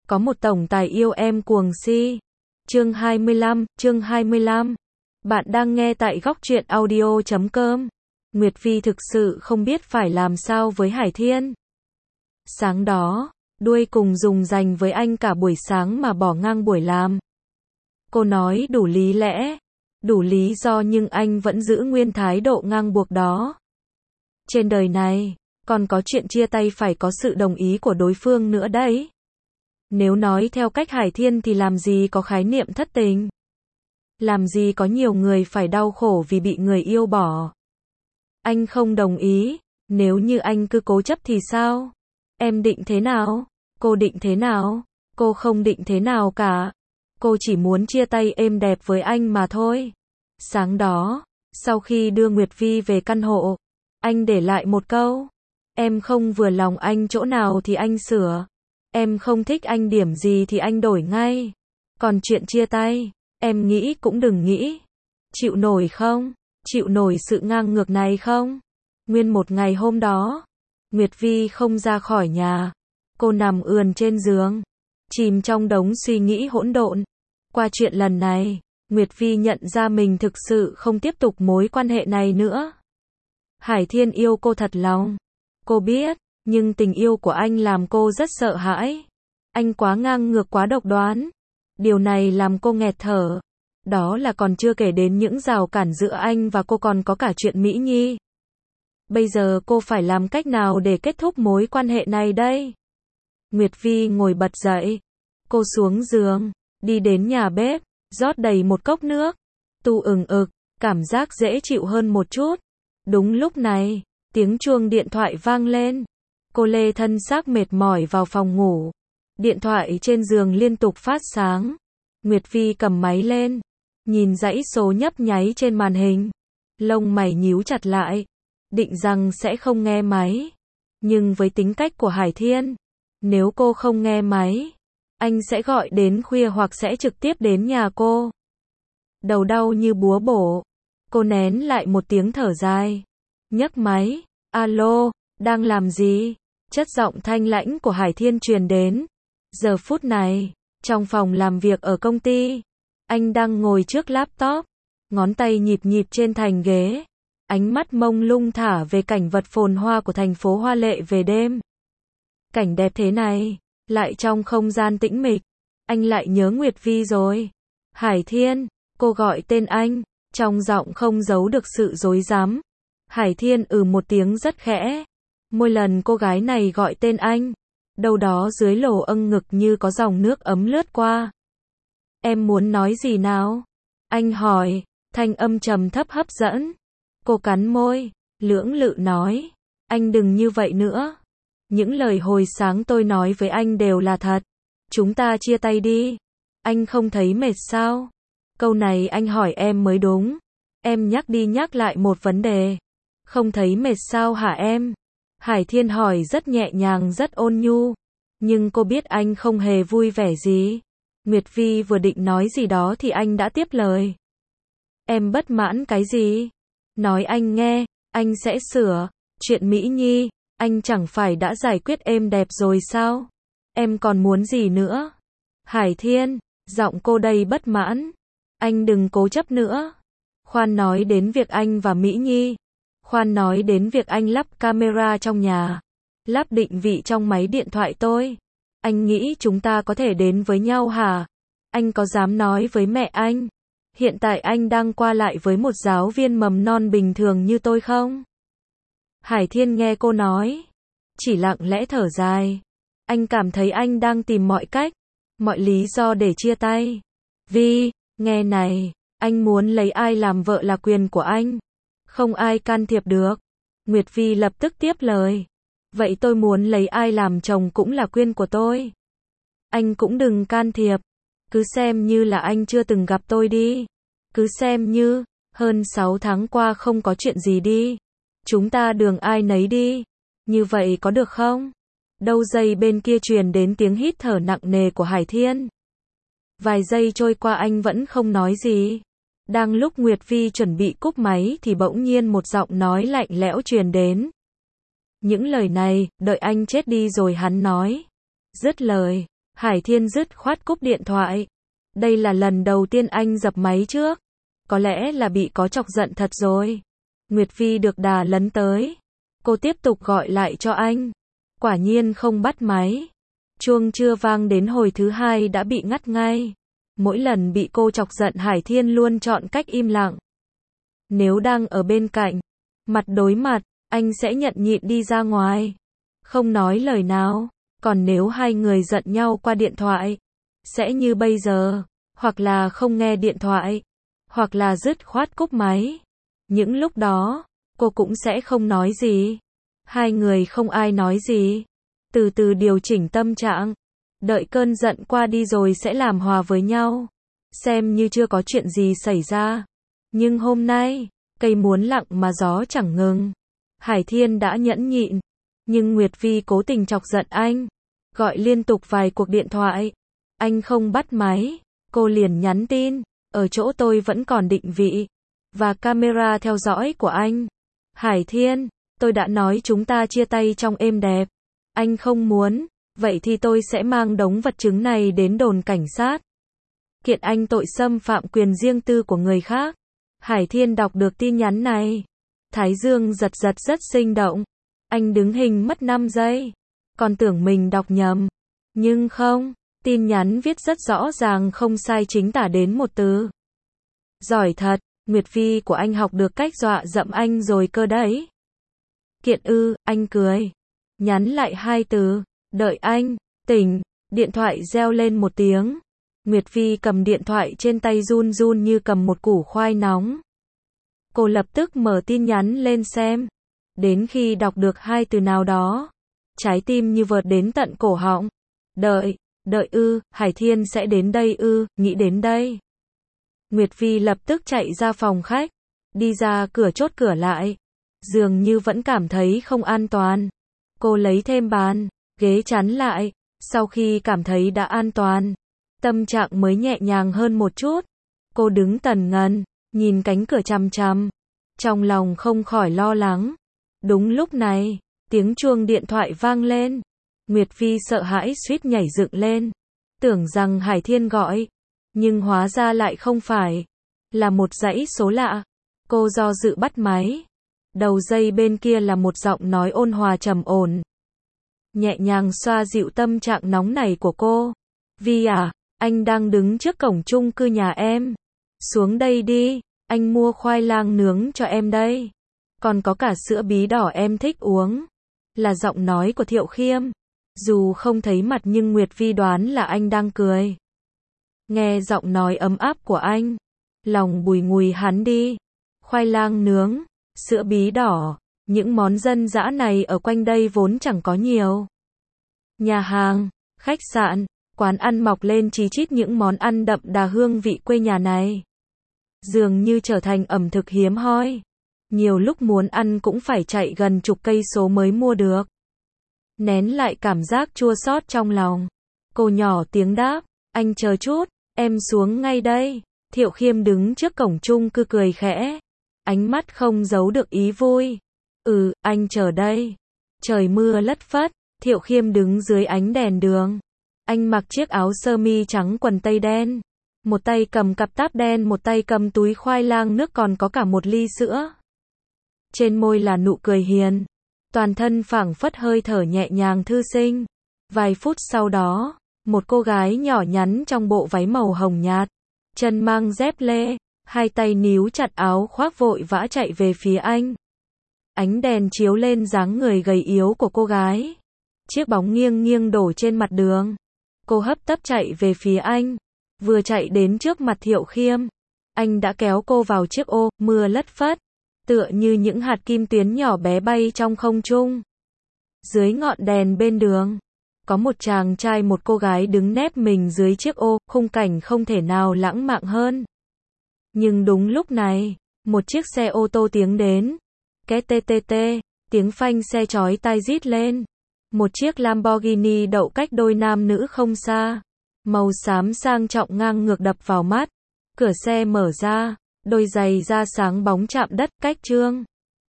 có một tổng tài yêu em cuồng si. Chương 25. Bạn đang nghe tại góc truyện audio.com. Nguyệt Vi thực sự không biết phải làm sao với Hải Thiên. Sáng đó, đuôi cùng dùng dành với anh cả buổi sáng mà bỏ ngang buổi làm. Cô nói đủ lý lẽ, đủ lý do nhưng anh vẫn giữ nguyên thái độ ngang buộc đó. Trên đời này, còn có chuyện chia tay phải có sự đồng ý của đối phương nữa đấy. Nếu nói theo cách Hải Thiên thì làm gì có khái niệm thất tình. Làm gì có nhiều người phải đau khổ vì bị người yêu bỏ. Anh không đồng ý, nếu như anh cứ cố chấp thì sao? Em định thế nào? Cô định thế nào? Cô không định thế nào cả. Cô chỉ muốn chia tay êm đẹp với anh mà thôi. Sáng đó, sau khi đưa Nguyệt Vi về căn hộ, anh để lại một câu. Em không vừa lòng anh chỗ nào thì anh sửa. Em không thích anh điểm gì thì anh đổi ngay. Còn chuyện chia tay, em nghĩ cũng đừng nghĩ. Chịu nổi không? Chịu nổi sự ngang ngược này không? Nguyên một ngày hôm đó, Nguyệt Vi không ra khỏi nhà. Cô nằm ườn trên giường, chìm trong đống suy nghĩ hỗn độn. Qua chuyện lần này, Nguyệt Vi nhận ra mình thực sự không tiếp tục mối quan hệ này nữa. Hải Thiên yêu cô thật lòng. Cô biết, nhưng tình yêu của anh làm cô rất sợ hãi. Anh quá ngang ngược, quá độc đoán. Điều này làm cô nghẹt thở. Đó là còn chưa kể đến những rào cản giữa anh và cô, còn có cả chuyện Mỹ Nhi. Bây giờ cô phải làm cách nào để kết thúc mối quan hệ này đây? Nguyệt Vi ngồi bật dậy. Cô xuống giường, đi đến nhà bếp, rót đầy một cốc nước. Tu ừng ực, cảm giác dễ chịu hơn một chút. Đúng lúc này, tiếng chuông điện thoại vang lên. Cô lê thân xác mệt mỏi vào phòng ngủ. Điện thoại trên giường liên tục phát sáng. Nguyệt Vi cầm máy lên, nhìn dãy số nhấp nháy trên màn hình. Lông mày nhíu chặt lại, định rằng sẽ không nghe máy. Nhưng với tính cách của Hải Thiên, nếu cô không nghe máy, anh sẽ gọi đến khuya hoặc sẽ trực tiếp đến nhà cô. Đầu đau như búa bổ. Cô nén lại một tiếng thở dài. Nhấc máy. Alo, đang làm gì? Chất giọng thanh lãnh của Hải Thiên truyền đến. Giờ phút này, trong phòng làm việc ở công ty, anh đang ngồi trước laptop, ngón tay nhịp nhịp trên thành ghế, ánh mắt mông lung thả về cảnh vật phồn hoa của thành phố hoa lệ về đêm. Cảnh đẹp thế này, lại trong không gian tĩnh mịch, anh lại nhớ Nguyệt Vi rồi. Hải Thiên, cô gọi tên anh, trong giọng không giấu được sự rối rắm. Hải Thiên một tiếng rất khẽ. Mỗi lần cô gái này gọi tên anh, đâu đó dưới lỗ âng ngực như có dòng nước ấm lướt qua. Em muốn nói gì nào? Anh hỏi, thanh âm trầm thấp hấp dẫn. Cô cắn môi, lưỡng lự nói, anh đừng như vậy nữa. Những lời hồi sáng tôi nói với anh đều là thật. Chúng ta chia tay đi. Anh không thấy mệt sao? Câu này anh hỏi em mới đúng. Em nhắc đi nhắc lại một vấn đề. Không thấy mệt sao hả em? Hải Thiên hỏi rất nhẹ nhàng, rất ôn nhu. Nhưng cô biết anh không hề vui vẻ gì. Nguyệt Vi vừa định nói gì đó thì anh đã tiếp lời. Em bất mãn cái gì? Nói anh nghe, anh sẽ sửa. Chuyện Mỹ Nhi, anh chẳng phải đã giải quyết êm đẹp rồi sao? Em còn muốn gì nữa? Hải Thiên, giọng cô đầy bất mãn. Anh đừng cố chấp nữa. Khoan nói đến việc anh và Mỹ Nhi. Khoan nói đến việc anh lắp camera trong nhà, lắp định vị trong máy điện thoại tôi. Anh nghĩ chúng ta có thể đến với nhau hả? Anh có dám nói với mẹ anh, hiện tại anh đang qua lại với một giáo viên mầm non bình thường như tôi không? Hải Thiên nghe cô nói, chỉ lặng lẽ thở dài. Anh cảm thấy anh đang tìm mọi cách, mọi lý do để chia tay. Vi, nghe này, anh muốn lấy ai làm vợ là quyền của anh. Không ai can thiệp được. Nguyệt Vi lập tức tiếp lời. Vậy tôi muốn lấy ai làm chồng cũng là quyền của tôi. Anh cũng đừng can thiệp. Cứ xem như là anh chưa từng gặp tôi đi. Cứ xem như, hơn 6 tháng qua không có chuyện gì đi. Chúng ta đường ai nấy đi. Như vậy có được không? Đầu dây bên kia truyền đến tiếng hít thở nặng nề của Hải Thiên. Vài giây trôi qua anh vẫn không nói gì. Đang lúc Nguyệt Vi chuẩn bị cúp máy thì bỗng nhiên một giọng nói lạnh lẽo truyền đến. Những lời này, đợi anh chết đi rồi hắn nói. Dứt lời, Hải Thiên dứt khoát cúp điện thoại. Đây là lần đầu tiên anh dập máy trước. Có lẽ là bị có chọc giận thật rồi. Nguyệt Vi được đà lấn tới. Cô tiếp tục gọi lại cho anh. Quả nhiên không bắt máy. Chuông chưa vang đến hồi thứ hai đã bị ngắt ngay. Mỗi lần bị cô chọc giận Hải Thiên luôn chọn cách im lặng. Nếu đang ở bên cạnh, mặt đối mặt, anh sẽ nhẫn nhịn đi ra ngoài. Không nói lời nào. Còn nếu hai người giận nhau qua điện thoại, sẽ như bây giờ, hoặc là không nghe điện thoại, hoặc là dứt khoát cúp máy. Những lúc đó, cô cũng sẽ không nói gì. Hai người không ai nói gì. Từ từ điều chỉnh tâm trạng. Đợi cơn giận qua đi rồi sẽ làm hòa với nhau. Xem như chưa có chuyện gì xảy ra. Nhưng hôm nay, cây muốn lặng mà gió chẳng ngừng. Hải Thiên đã nhẫn nhịn. Nhưng Nguyệt Vi cố tình chọc giận anh. Gọi liên tục vài cuộc điện thoại. Anh không bắt máy. Cô liền nhắn tin. Ở chỗ tôi vẫn còn định vị. Và camera theo dõi của anh. Hải Thiên, tôi đã nói chúng ta chia tay trong êm đẹp. Anh không muốn. Vậy thì tôi sẽ mang đống vật chứng này đến đồn cảnh sát. Kiện anh tội xâm phạm quyền riêng tư của người khác. Hải Thiên đọc được tin nhắn này. Thái dương giật giật rất sinh động. Anh đứng hình mất 5 giây. Còn tưởng mình đọc nhầm. Nhưng không, tin nhắn viết rất rõ ràng không sai chính tả đến một từ. Giỏi thật, Nguyệt Vi của anh học được cách dọa dẫm anh rồi cơ đấy. Kiện ư, anh cười. Nhắn lại 2 từ, đợi anh, tỉnh, điện thoại reo lên một tiếng. Nguyệt Vi cầm điện thoại trên tay run run như cầm một củ khoai nóng. Cô lập tức mở tin nhắn lên xem. Đến khi đọc được 2 từ nào đó, trái tim như vợt đến tận cổ họng. Đợi ư, Hải Thiên sẽ đến đây ư, nghĩ đến đây. Nguyệt Vi lập tức chạy ra phòng khách, đi ra cửa chốt cửa lại. Dường như vẫn cảm thấy không an toàn. Cô lấy thêm bàn, ghế chắn lại, sau khi cảm thấy đã an toàn, tâm trạng mới nhẹ nhàng hơn một chút. Cô đứng tần ngần, nhìn cánh cửa chằm chằm, trong lòng không khỏi lo lắng. Đúng lúc này, tiếng chuông điện thoại vang lên. Nguyệt Vi sợ hãi suýt nhảy dựng lên, tưởng rằng Hải Thiên gọi, nhưng hóa ra lại không phải, là một dãy số lạ. Cô do dự bắt máy. Đầu dây bên kia là một giọng nói ôn hòa trầm ổn, nhẹ nhàng xoa dịu tâm trạng nóng nảy của cô. Vi à, anh đang đứng trước cổng chung cư nhà em. Xuống đây đi, anh mua khoai lang nướng cho em đây. Còn có cả sữa bí đỏ em thích uống. Là giọng nói của Thiệu Khiêm. Dù không thấy mặt nhưng Nguyệt Vi đoán là anh đang cười. Nghe giọng nói ấm áp của anh, lòng bùi ngùi hắn đi. Khoai lang nướng, sữa bí đỏ, những món dân dã này ở quanh đây vốn chẳng có nhiều. Nhà hàng, khách sạn, quán ăn mọc lên chí chít những món ăn đậm đà hương vị quê nhà này. Dường như trở thành ẩm thực hiếm hoi. Nhiều lúc muốn ăn cũng phải chạy gần chục cây số mới mua được. Nén lại cảm giác chua xót trong lòng, cô nhỏ tiếng đáp, anh chờ chút, em xuống ngay đây. Thiệu Khiêm đứng trước cổng chung cư cười khẽ, ánh mắt không giấu được ý vui. Anh chờ đây. Trời mưa lất phất, Thiệu Khiêm đứng dưới ánh đèn đường. Anh mặc chiếc áo sơ mi trắng quần tây đen. Một tay cầm cặp táp đen, một tay cầm túi khoai lang nước, còn có cả một ly sữa. Trên môi là nụ cười hiền. Toàn thân phảng phất hơi thở nhẹ nhàng thư sinh. Vài phút sau đó, một cô gái nhỏ nhắn trong bộ váy màu hồng nhạt, chân mang dép lê, hai tay níu chặt áo khoác vội vã chạy về phía anh. Ánh đèn chiếu lên dáng người gầy yếu của cô gái. Chiếc bóng nghiêng nghiêng đổ trên mặt đường. Cô hấp tấp chạy về phía anh. Vừa chạy đến trước mặt Thiệu Khiêm, anh đã kéo cô vào chiếc ô, mưa lất phất, tựa như những hạt kim tuyến nhỏ bé bay trong không trung. Dưới ngọn đèn bên đường, có một chàng trai một cô gái đứng nép mình dưới chiếc ô, khung cảnh không thể nào lãng mạn hơn. Nhưng đúng lúc này, một chiếc xe ô tô tiến đến. Két tê tê tê, tiếng phanh xe chói tai rít lên. Một chiếc Lamborghini đậu cách đôi nam nữ không xa. Màu xám sang trọng ngang ngược đập vào mắt. Cửa xe mở ra, đôi giày da sáng bóng chạm đất, cách trương.